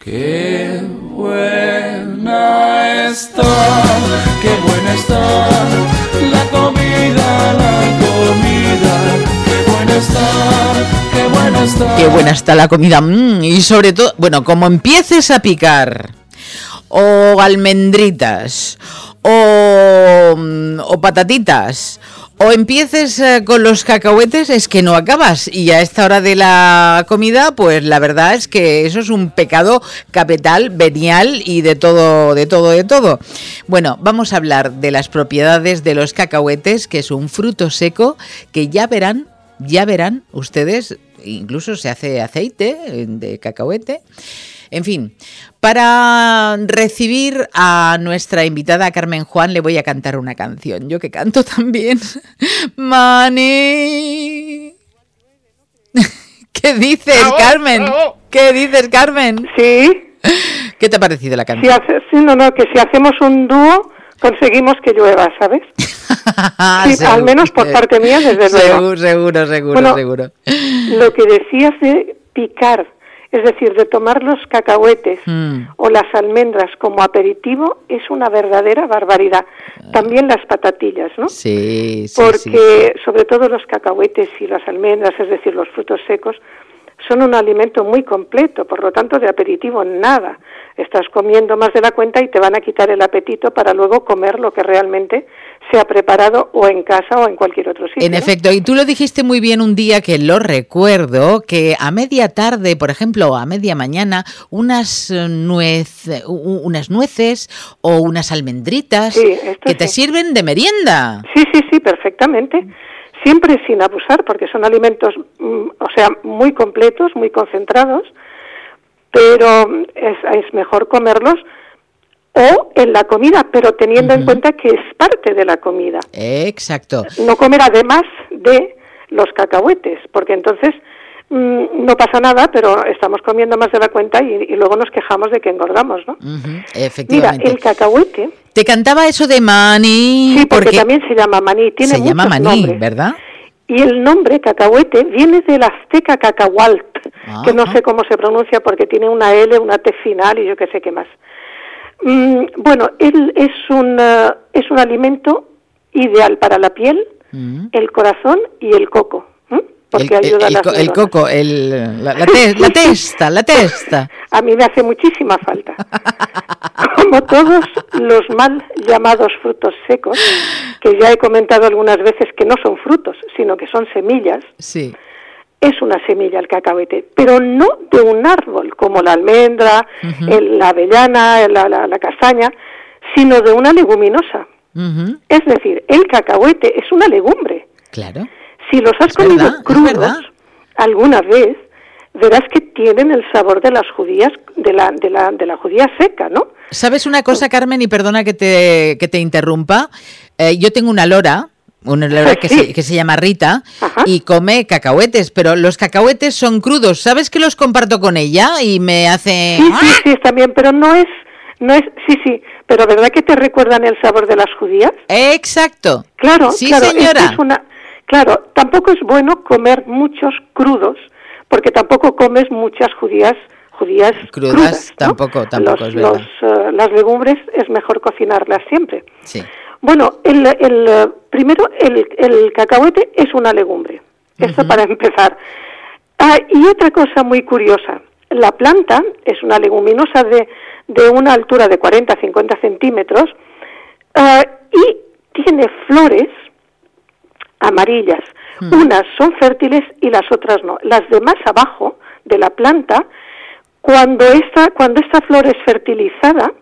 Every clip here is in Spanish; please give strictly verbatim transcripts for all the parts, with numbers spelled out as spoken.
Qué buena está, qué buena está la comida, la comida. Qué buena está, qué buena está. Qué buena está la comida. Mm, y sobre todo, bueno, como empieces a picar o almendritas o, o patatitas o empieces eh, con los cacahuetes, es que no acabas. Y a esta hora de la comida, pues la verdad es que eso es un pecado capital, venial y de todo, de todo, de todo. Bueno, vamos a hablar de las propiedades de los cacahuetes, que es un fruto seco que ya verán, ya verán ustedes, incluso se hace aceite de cacahuete. En fin, para recibir a nuestra invitada Carmen Juan le voy a cantar una canción. Yo que canto también. Mani. ¿Qué dices, bravo, Carmen? bravo. ¿Qué dices, Carmen? Sí. ¿Qué te ha parecido la Si canción? hace, sí, no, no, que si hacemos un dúo conseguimos que llueva, ¿sabes? Sí, Seguro, al menos por parte mía, desde luego. Seguro, seguro, seguro, Bueno, seguro. Lo que decías de picar, es decir, de tomar los cacahuetes Mm. o las almendras como aperitivo, es una verdadera barbaridad. También las patatillas, ¿no? Sí, sí, Porque sí. sobre todo los cacahuetes y las almendras, es decir, los frutos secos, son un alimento muy completo, por lo tanto de aperitivo nada. Estás comiendo más de la cuenta y te van a quitar el apetito para luego comer lo que realmente se ha preparado o en casa o en cualquier otro sitio. En efecto, y tú lo dijiste muy bien un día, que lo recuerdo, que a media tarde, por ejemplo, o a media mañana, unas, nuez, unas nueces o unas almendritas Sí, esto que te sí. sirven de merienda. Sí, sí, sí, perfectamente. Siempre sin abusar, porque son alimentos, mm, o sea, muy completos, muy concentrados, pero es, es mejor comerlos o en la comida, pero teniendo Ujú. en cuenta que es parte de la comida. Exacto. No comer además de los cacahuetes, porque entonces mm, no pasa nada, pero estamos comiendo más de la cuenta y, y luego nos quejamos de que engordamos, ¿no? Ujú, Mira, efectivamente. el cacahuete, Te cantaba eso de maní. sí, porque, también se llama maní, tiene se llama muchos maní, nombres. ¿verdad? Y el nombre cacahuete viene del azteca cacahualt, Ajá. que no sé cómo se pronuncia porque tiene una L, una T final y yo qué sé qué más. Mm, bueno, él es un, uh, es un alimento ideal para la piel, Mm. el corazón y el coco, ¿eh? Porque el, ayuda el, a las el, el neuronas. coco, el, la, la, te- la testa, la testa. A mí me hace muchísima falta. Como todos los mal llamados frutos secos, que ya he comentado algunas veces que no son frutos, sino que son semillas, Sí. es una semilla el cacahuete, pero no de un árbol como la almendra, Ujú. el- la avellana, la, la, la castaña, sino de una leguminosa. Ujú. Es decir, el cacahuete es una legumbre. Claro. Si los has Es comido verdad, es crudos verdad. alguna vez, verás que tienen el sabor de las judías, de la, de la, de la judía seca, ¿no? ¿Sabes una cosa, Carmen? Y perdona que te, que te interrumpa. Eh, yo tengo una lora, una lora que, Sí. se, que se llama Rita, Ajá. y come cacahuetes, pero los cacahuetes son crudos. ¿Sabes que los comparto con ella? Y me hace... Sí, sí, sí, está bien, pero no es, no es, sí, sí, pero ¿verdad que te recuerdan el sabor de las judías? Exacto. Claro, Sí, claro, señora. esto es una, claro, tampoco es bueno comer muchos crudos, porque tampoco comes muchas judías, judías Crudas, crudas, ¿no? tampoco, tampoco Los- es verdad. los, eh, las legumbres es mejor cocinarlas siempre. Sí. Bueno, el, el, eh, primero el, el cacahuete es una legumbre, esto Ujú. para empezar. Ah, y otra cosa muy curiosa, la planta es una leguminosa de, de una altura de cuarenta a cincuenta centímetros ah, y tiene flores amarillas. Hmm. Unas son fértiles y las otras no. Las de más abajo de la planta, cuando esta, cuando esta flor es fertilizada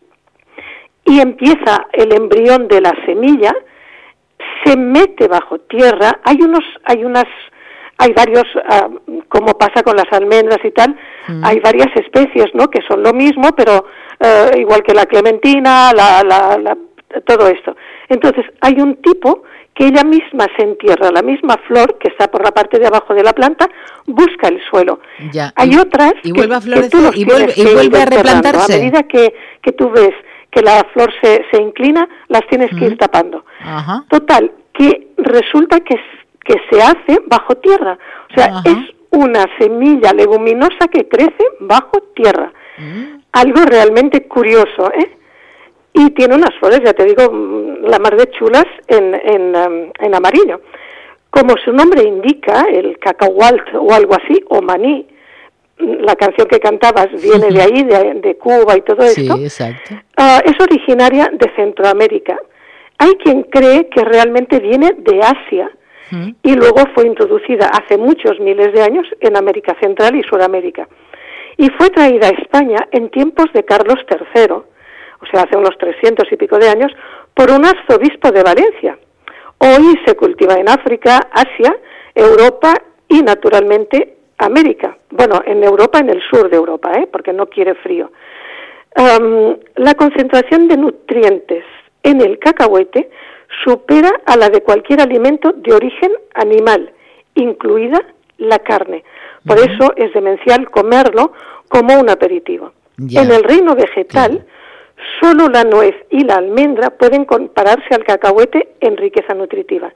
y empieza el embrión de la semilla, se mete bajo tierra. Hay unos, hay unas, hay varios, ah, como pasa con las almendras y tal, Mm. hay varias especies, ¿no? Que son lo mismo, pero eh, igual que la clementina, la, la, la, todo esto. Entonces hay un tipo que ella misma se entierra, la misma flor que está por la parte de abajo de la planta, busca el suelo. Ya. Hay Y- otras y que, vuelve a que tú florecer los y vuelve- tienes y que ir vuelve a desterrando. replantarse. A medida que, que tú ves que la flor se, se inclina, las tienes que Ujú. ir tapando. Ajá. Total, que resulta que, que se hace bajo tierra. O sea, Ajá. es una semilla leguminosa que crece bajo tierra. Mm. Algo realmente curioso, ¿eh? Y tiene unas flores, ya te digo, la mar de chulas en, en, um, en amarillo. Como su nombre indica, el cacahualt o algo así, o maní, la canción que cantabas viene de ahí, de, de Cuba y todo esto. Sí, exacto. Uh, es originaria de Centroamérica. Hay quien cree que realmente viene de Asia mm. y luego fue introducida hace muchos miles de años en América Central y Sudamérica. Y fue traída a España en tiempos de Carlos tercero, o sea, hace unos trescientos y pico de años, por un arzobispo de Valencia. Hoy se cultiva en África, Asia, Europa y, naturalmente, América. Bueno, en Europa, en el sur de Europa, ¿eh? Porque no quiere frío. Um, la concentración de nutrientes en el cacahuete supera a la de cualquier alimento de origen animal, incluida la carne. Por uh-huh. eso es demencial comerlo como un aperitivo. Yeah. En el reino vegetal, claro. Solo la nuez y la almendra pueden compararse al cacahuete en riqueza nutritiva.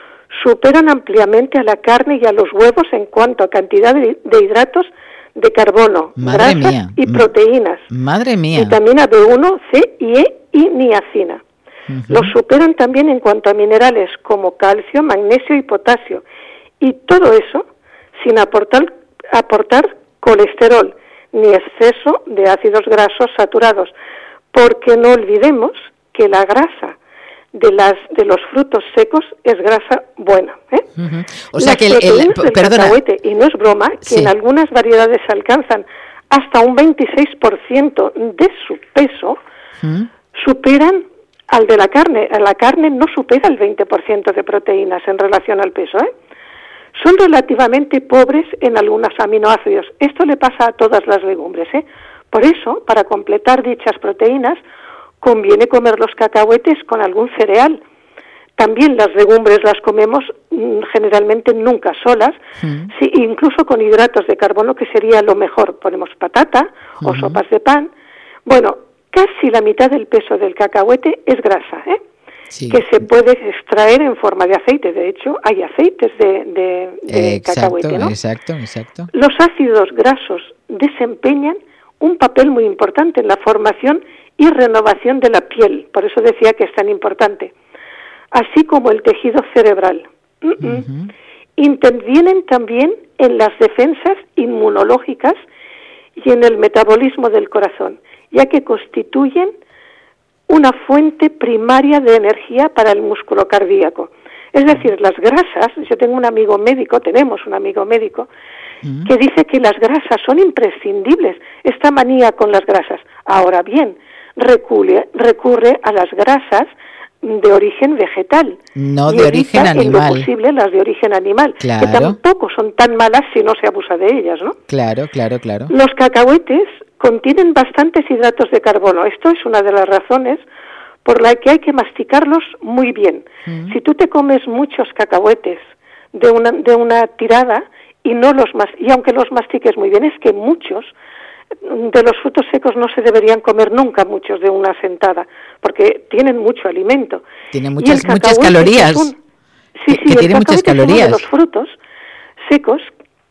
Superan ampliamente a la carne y a los huevos en cuanto a cantidad de, de hidratos de carbono, Madre grasas mía. y proteínas. Madre mía. Vitamina B uno, C y E y niacina. Uh-huh. Los superan también en cuanto a minerales como calcio, magnesio y potasio. Y todo eso sin aportar, aportar colesterol ni exceso de ácidos grasos saturados. Porque no olvidemos que la grasa de las de los frutos secos es grasa buena, ¿eh? Uh-huh. O sea las que el, el del perdona, cacahuete, y no es broma, que sí. en algunas variedades alcanzan hasta un veintiséis por ciento de su peso, uh-huh. superan al de la carne. La carne no supera el veinte por ciento de proteínas en relación al peso, ¿eh? Son relativamente pobres en algunos aminoácidos. Esto le pasa a todas las legumbres, ¿eh? Por eso, para completar dichas proteínas, conviene comer los cacahuetes con algún cereal. También las legumbres las comemos mmm, generalmente nunca solas, mm. sí, incluso con hidratos de carbono, que sería lo mejor. Ponemos patata uh-huh. o sopas de pan. Bueno, casi la mitad del peso del cacahuete es grasa, ¿eh? Sí. Que se puede extraer en forma de aceite. De hecho, hay aceites de, de, de exacto, cacahuete, ¿no? Exacto, exacto. Los ácidos grasos desempeñan un papel muy importante en la formación y renovación de la piel, por eso decía que es tan importante, así como el tejido cerebral. Uh-huh. Intervienen también en las defensas inmunológicas y en el metabolismo del corazón, ya que constituyen una fuente primaria de energía para el músculo cardíaco. Es decir, las grasas, yo tengo un amigo médico, tenemos un amigo médico, uh-huh. que dice que las grasas son imprescindibles, esta manía con las grasas. Ahora bien, recurre, recurre a las grasas de origen vegetal. No de origen animal. En lo posible las de origen animal, claro. que tampoco son tan malas si no se abusa de ellas, ¿no? Claro, claro, claro. Los cacahuetes contienen bastantes hidratos de carbono. Esto es una de las razones por la que hay que masticarlos muy bien. Mm. Si tú te comes muchos cacahuetes de una de una tirada y no los mas- y aunque los mastiques muy bien, es que muchos de los frutos secos no se deberían comer nunca, muchos de una sentada, porque tienen mucho alimento. Tiene muchas muchas calorías. Un, sí, que, sí, que tiene muchas calorías. Es uno de los frutos secos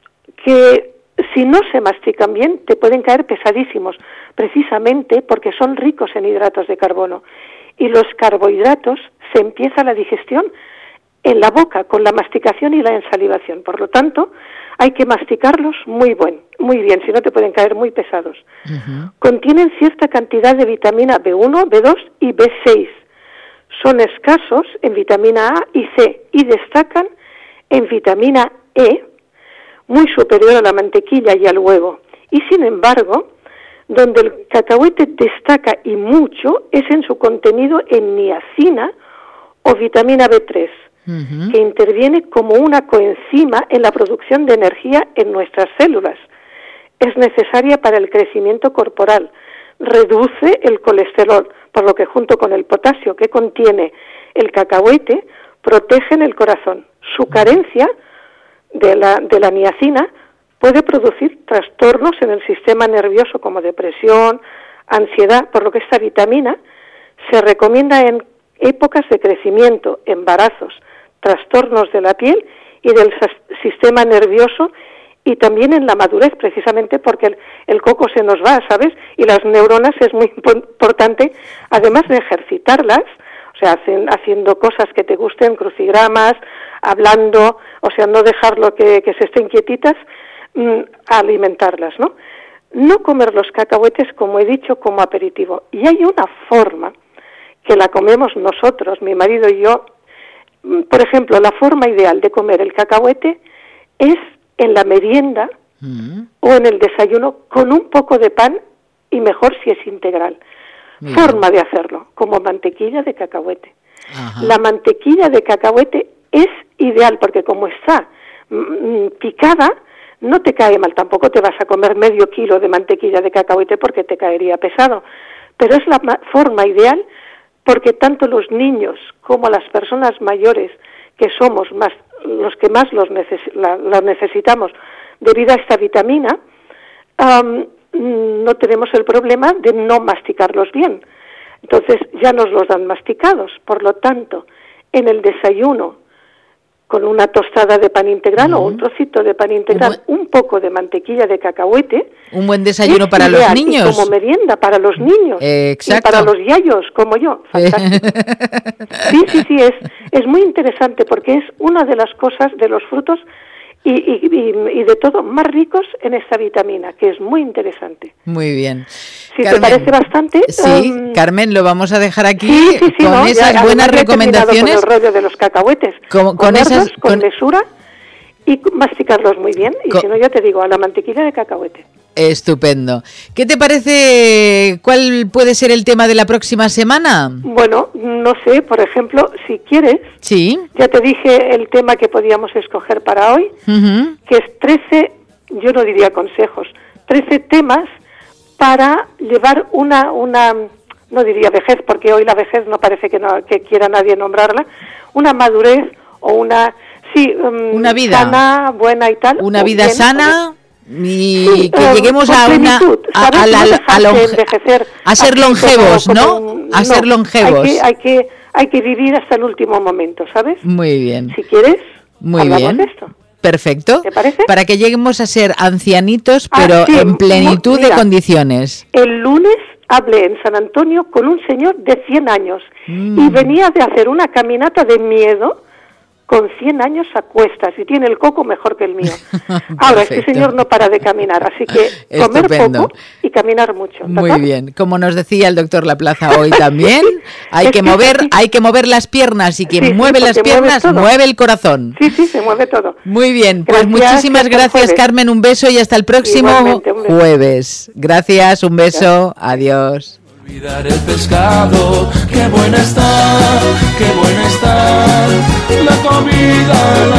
que si no se mastican bien te pueden caer pesadísimos, precisamente porque son ricos en hidratos de carbono. Y los carbohidratos se empieza la digestión en la boca, con la masticación y la ensalivación. Por lo tanto, hay que masticarlos muy buen, muy bien, si no te pueden caer muy pesados. Uh-huh. Contienen cierta cantidad de vitamina B uno, B dos y B seis. Son escasos en vitamina A y C y destacan en vitamina E, muy superior a la mantequilla y al huevo. Y sin embargo, donde el cacahuete destaca y mucho es en su contenido en niacina o vitamina B tres, uh-huh. que interviene como una coenzima en la producción de energía en nuestras células. Es necesaria para el crecimiento corporal, reduce el colesterol, por lo que junto con el potasio que contiene el cacahuete, protegen el corazón. Su carencia de la, de la niacina puede producir trastornos en el sistema nervioso como depresión, ansiedad, por lo que esta vitamina se recomienda en épocas de crecimiento, embarazos, trastornos de la piel y del sistema nervioso y también en la madurez, precisamente porque el, el coco se nos va, ¿sabes? Y las neuronas es muy importante, además de ejercitarlas, o sea, hacen, haciendo cosas que te gusten, crucigramas, hablando, o sea, no dejarlo que, que se estén quietitas, mmm, alimentarlas, ¿no? No comer los cacahuetes, como he dicho, como aperitivo. Y hay una forma que la comemos nosotros, mi marido y yo. Por ejemplo, la forma ideal de comer el cacahuete es en la merienda mm. o en el desayuno con un poco de pan y mejor si es integral. Mm. Forma de hacerlo, como mantequilla de cacahuete. Ajá. La mantequilla de cacahuete es ideal porque como está mm, picada, no te cae mal. Tampoco te vas a comer medio kilo de mantequilla de cacahuete porque te caería pesado. Pero es la ma- forma ideal porque tanto los niños como las personas mayores, que somos más los que más los, neces- la, la necesitamos debido a esta vitamina, um, no tenemos el problema de no masticarlos bien. Entonces ya nos los dan masticados. Por lo tanto, en el desayuno, con una tostada de pan integral uh-huh. o un trocito de pan integral, un, buen... un poco de mantequilla de cacahuete. Un buen desayuno para los niños. Y como merienda para los niños. Eh, exacto. Y para los yayos, como yo. Fantástico. Sí, sí, sí, es, es muy interesante porque es una de las cosas, de los frutos y, y, y, y de todo más ricos en esta vitamina, que es muy interesante. Muy bien. Si Carmen, te parece bastante... Sí, um, Carmen, lo vamos a dejar aquí sí, sí, sí, con no, esas ya, buenas recomendaciones. Con el rollo de los cacahuetes. Con, con esas... Con, con mesura y masticarlos muy bien. Y con, si no, ya te digo, a la mantequilla de cacahuete. Estupendo. ¿Qué te parece? ¿Cuál puede ser el tema de la próxima semana? Bueno, no sé, por ejemplo, si quieres, sí. Ya te dije el tema que podíamos escoger para hoy, uh-huh. que es trece, yo no diría consejos, trece temas para llevar una, una, no diría vejez, porque hoy la vejez no parece que, no, que quiera nadie nombrarla, una madurez o una, sí, um, una vida sana, buena y tal. Una vida bien, sana... Y sí, que um, lleguemos a una a, a, la, no a, longe, a ser longevos, como, como ¿no? Un, a ser no, longevos. Hay que, hay que hay que vivir hasta el último momento, ¿sabes? Muy bien. Si quieres, muy hablamos bien. de esto. Perfecto. ¿Te parece? Para que lleguemos a ser ancianitos, pero ah, sí, en plenitud mira, de condiciones. El lunes hablé en San Antonio con un señor de cien años mm. y venía de hacer una caminata de miedo con cien años a cuestas y tiene el coco mejor que el mío. Ahora, este señor no para de caminar, así que comer Estupendo. Poco y caminar mucho. ¿verdad? Muy bien, como nos decía el doctor Laplaza hoy también, hay que, que mover, sí. hay que mover las piernas y quien sí, mueve sí, las piernas mueve, mueve el corazón. Sí, sí, se mueve todo. Muy bien, pues gracias, muchísimas gracias Carmen, un beso y hasta el próximo jueves. Gracias, un beso, gracias. Adiós. Olvidar el pescado, qué buena está, qué buena está la comida. La